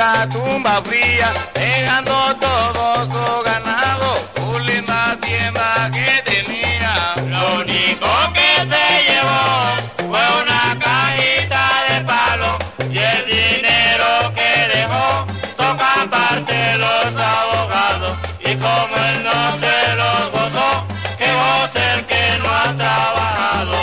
la tumba fría, dejando todo su ganado, su linda hacienda que tenía. Lo único que se llevó fue una cajita de palo y el dinero que dejó toca parte los abogados. Y como él no se los gozó, que goce el que no ha trabajado.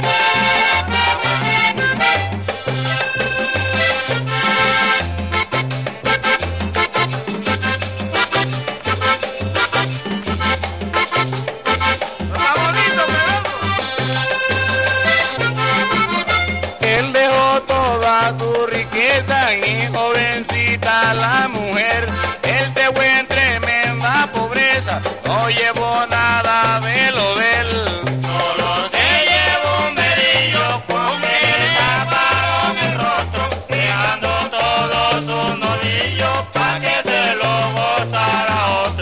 Él dejó toda su riqueza y jovencita la mujer. Él se fue en tremenda pobreza, no llevó nada de lo de él. Solo se llevó un velillo con que le taparon el rostro, dejando todos sus nodillos pa' que se lo gozara otro.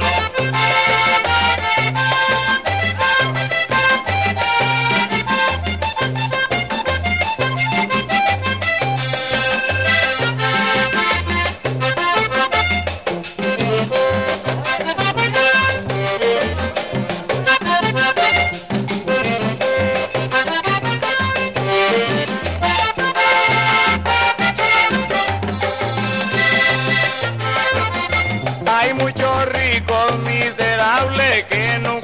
Hay muchos ricos miserables que no